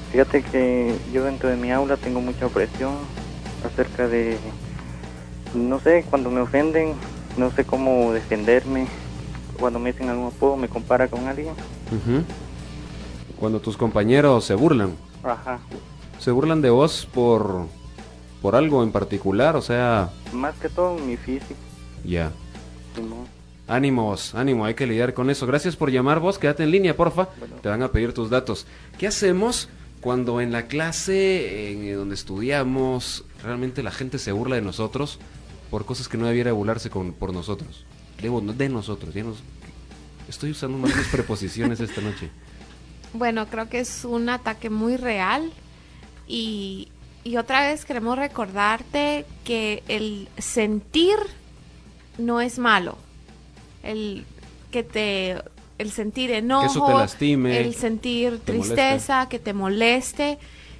Fíjate que yo dentro de mi aula tengo mucha presión acerca de, no sé, cuando me ofenden, no sé cómo defenderme. Cuando me dicen algún apodo, me compara con alguien. Uh-huh. Cuando tus compañeros se burlan. Ajá. ¿Se burlan de vos por algo en particular? O sea... Más que todo mi físico. Ya. Simón. Ánimo vos, ánimo, hay que lidiar con eso. Gracias por llamar vos, quédate en línea, porfa. Bueno. Te van a pedir tus datos. ¿Qué hacemos cuando en la clase, donde estudiamos, realmente la gente se burla de nosotros por cosas que no debiera burlarse por nosotros? De nosotros, estoy usando más mis preposiciones esta noche. Bueno, creo que es un ataque muy real y otra vez queremos recordarte que el sentir no es malo. El sentir enojo, que eso te lastime, el sentir tristeza, que te moleste,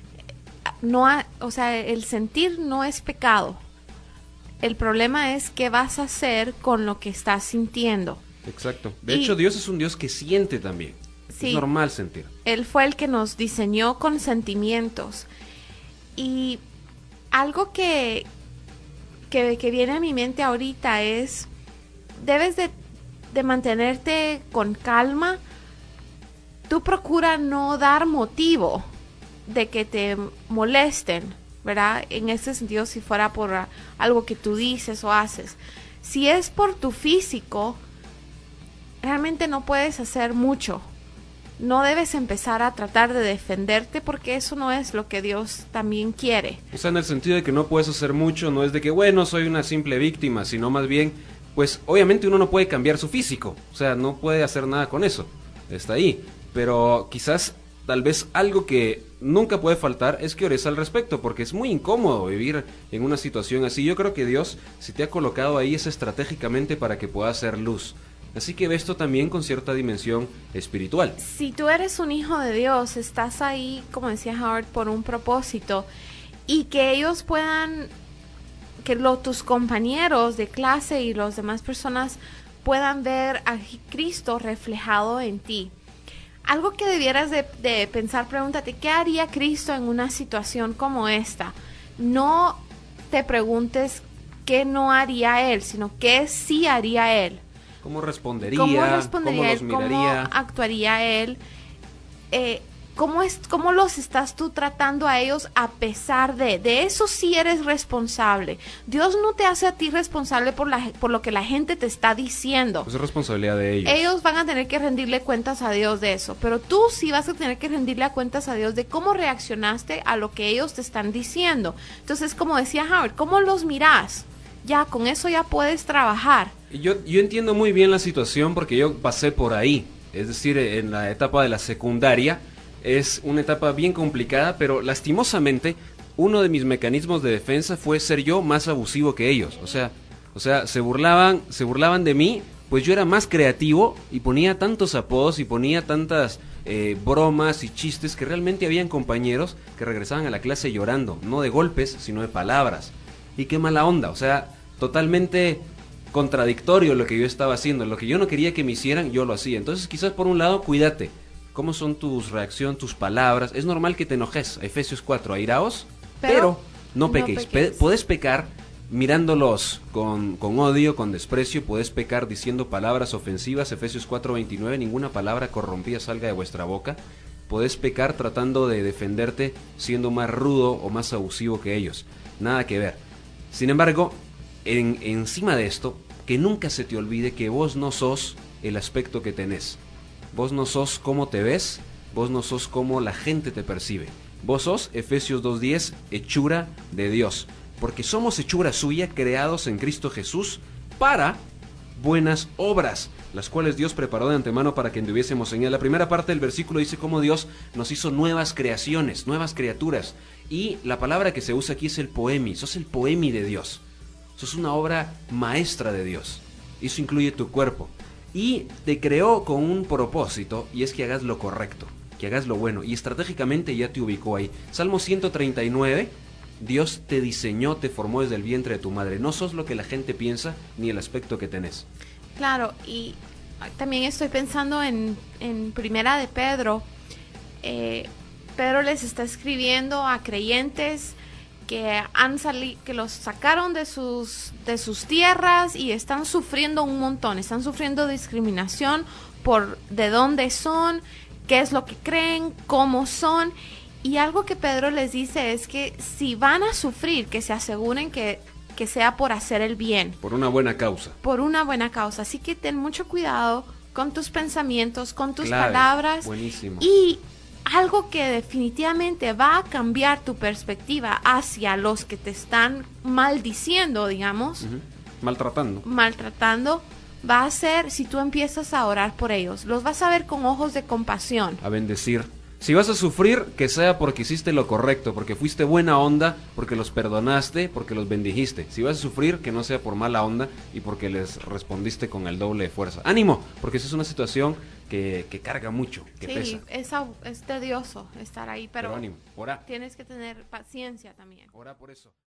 o sea, el sentir no es pecado. El problema es qué vas a hacer con lo que estás sintiendo. Exacto. De hecho, Dios es un Dios que siente también. Sí, es normal sentir. Él fue el que nos diseñó con sentimientos. Y algo que viene a mi mente ahorita es, debes de mantenerte con calma. Tú procura no dar motivo de que te molesten, ¿verdad? En ese sentido, si fuera por algo que tú dices o haces. Si es por tu físico, realmente no puedes hacer mucho. No debes empezar a tratar de defenderte porque eso no es lo que Dios también quiere. O sea, en el sentido de que no puedes hacer mucho, no es de que, bueno, soy una simple víctima, sino más bien, pues obviamente uno no puede cambiar su físico, o sea, no puede hacer nada con eso, está ahí. Pero quizás, tal vez algo que nunca puede faltar es que ores al respecto, porque es muy incómodo vivir en una situación así. Yo creo que Dios, si te ha colocado ahí, es estratégicamente para que puedas hacer luz. Así que ve esto también con cierta dimensión espiritual. Si tú eres un hijo de Dios, estás ahí, como decía Howard, por un propósito, y que ellos puedan, tus compañeros de clase y las demás personas puedan ver a Cristo reflejado en ti. Algo que debieras de pensar, pregúntate, ¿qué haría Cristo en una situación como esta? No te preguntes qué no haría Él, sino qué sí haría Él. ¿Cómo respondería? ¿Cómo los miraría? ¿Cómo actuaría Él? ¿Cómo los estás tú tratando a ellos a pesar de eso? Sí eres responsable. Dios no te hace a ti responsable por lo que la gente te está diciendo. Pues es responsabilidad de ellos. Ellos van a tener que rendirle cuentas a Dios de eso, pero tú sí vas a tener que rendirle cuentas a Dios de cómo reaccionaste a lo que ellos te están diciendo. Entonces, como decía Howard, ¿cómo los mirás? Ya, con eso ya puedes trabajar. Yo entiendo muy bien la situación porque yo pasé por ahí. Es decir, en la etapa de la secundaria es una etapa bien complicada, pero lastimosamente uno de mis mecanismos de defensa fue ser yo más abusivo que ellos. O sea, se burlaban de mí, pues yo era más creativo y ponía tantos apodos y ponía tantas bromas y chistes que realmente habían compañeros que regresaban a la clase llorando, no de golpes, sino de palabras. Y qué mala onda, o sea, totalmente contradictorio lo que yo estaba haciendo. Lo que yo no quería que me hicieran, yo lo hacía. Entonces quizás por un lado, cuídate. ¿Cómo son tus reacciones, tus palabras? Es normal que te enojes. Efesios 4, airaos, pero no pequéis. Podés pecar mirándolos con odio, con desprecio. Podés pecar diciendo palabras ofensivas. Efesios 4:29, ninguna palabra corrompida salga de vuestra boca. Podés pecar tratando de defenderte siendo más rudo o más abusivo que ellos. Nada que ver. Sin embargo, encima de esto, que nunca se te olvide que vos no sos el aspecto que tenés. Vos no sos cómo te ves, vos no sos cómo la gente te percibe. Vos sos, Efesios 2:10, hechura de Dios. Porque somos hechura suya, creados en Cristo Jesús para buenas obras, las cuales Dios preparó de antemano para que anduviésemos en él. La primera parte del versículo dice cómo Dios nos hizo nuevas creaciones, nuevas criaturas. Y la palabra que se usa aquí es el poemi. Sos el poemi de Dios. Sos una obra maestra de Dios. Eso incluye tu cuerpo. Y te creó con un propósito, y es que hagas lo correcto, que hagas lo bueno. Y estratégicamente ya te ubicó ahí. Salmo 139, Dios te diseñó, te formó desde el vientre de tu madre. No sos lo que la gente piensa, ni el aspecto que tenés. Claro, y también estoy pensando en Primera de Pedro, Pedro les está escribiendo a creyentes que que los sacaron de sus tierras y están sufriendo un montón, están sufriendo discriminación por de dónde son, qué es lo que creen, cómo son. Y algo que Pedro les dice es que si van a sufrir, que se aseguren que sea por hacer el bien. Por una buena causa. Por una buena causa. Así que ten mucho cuidado con tus pensamientos, con tus Clave. palabras. Buenísimo. Y algo que definitivamente va a cambiar tu perspectiva hacia los que te están maldiciendo, digamos, maltratando, va a ser si tú empiezas a orar por ellos. Los vas a ver con ojos de compasión. A bendecir. Si vas a sufrir, que sea porque hiciste lo correcto, porque fuiste buena onda, porque los perdonaste, porque los bendijiste. Si vas a sufrir, que no sea por mala onda y porque les respondiste con el doble de fuerza. ¡Ánimo! Porque esa es una situación que carga mucho, que pesa. Es tedioso estar ahí, pero ánimo, ora. Tienes que tener paciencia también. Ora por eso.